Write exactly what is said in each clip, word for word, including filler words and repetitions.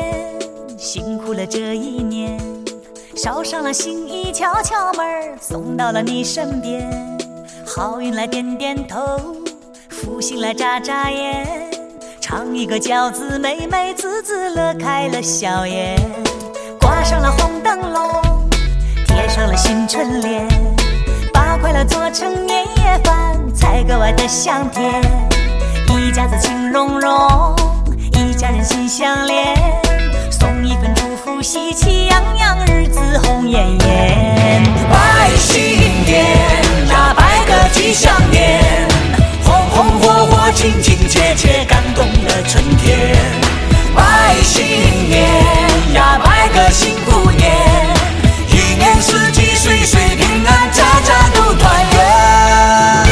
辛苦了这一年，捎上了心意，敲敲门送到了你身边。好运来点点头，福星来眨眨眼，尝一个饺子，美美滋滋乐开了笑颜。挂上了红灯笼，贴上了新春联，把快乐做成年夜饭，才格外的香甜。一家子情融融，一家人心相连，送一份祝福，喜气洋洋，日子红艳艳。 拜新年呀，拜个吉祥年，红红火火，亲亲切切，感动了春天。拜新年呀，拜个幸福年，一年四季岁岁平安，家家都团圆。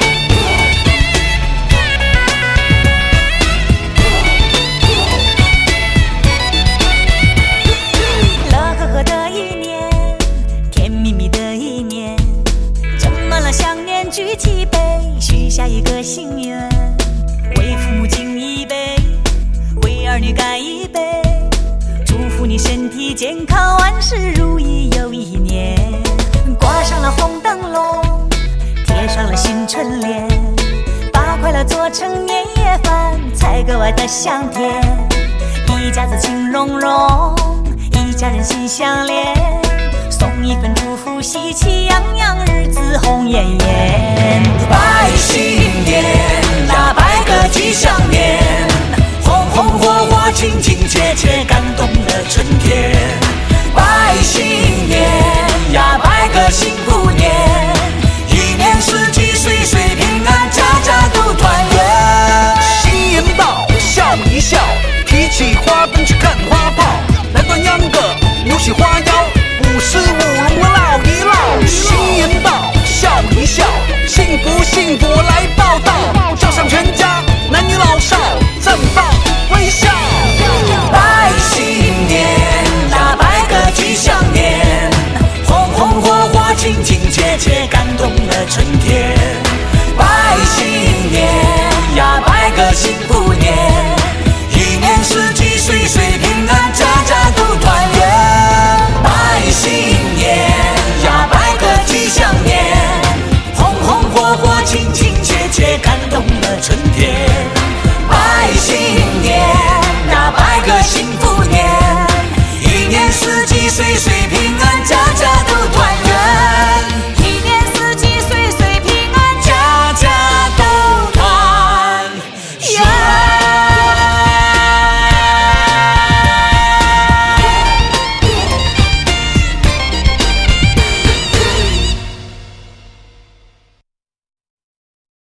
乐呵呵的一年，甜蜜蜜的一年，斟满了想念，举起杯，许下一个心愿，为父母敬一杯，为儿女干一杯，祝福你身体健康，万事如意又一年。挂上了红灯笼，贴上了新春联，把快乐做成年夜饭，才格外的香甜。一家子情融融，一家人心相连，送一份祝福，喜气洋洋，日子红艳艳。 拜新年呀，拜个吉祥年，红红火火，亲亲切切，感动了春天。拜新年呀，拜个幸福年，一年四季岁岁平安，家家都团圆。 新年到，笑一笑，提起花灯去看花。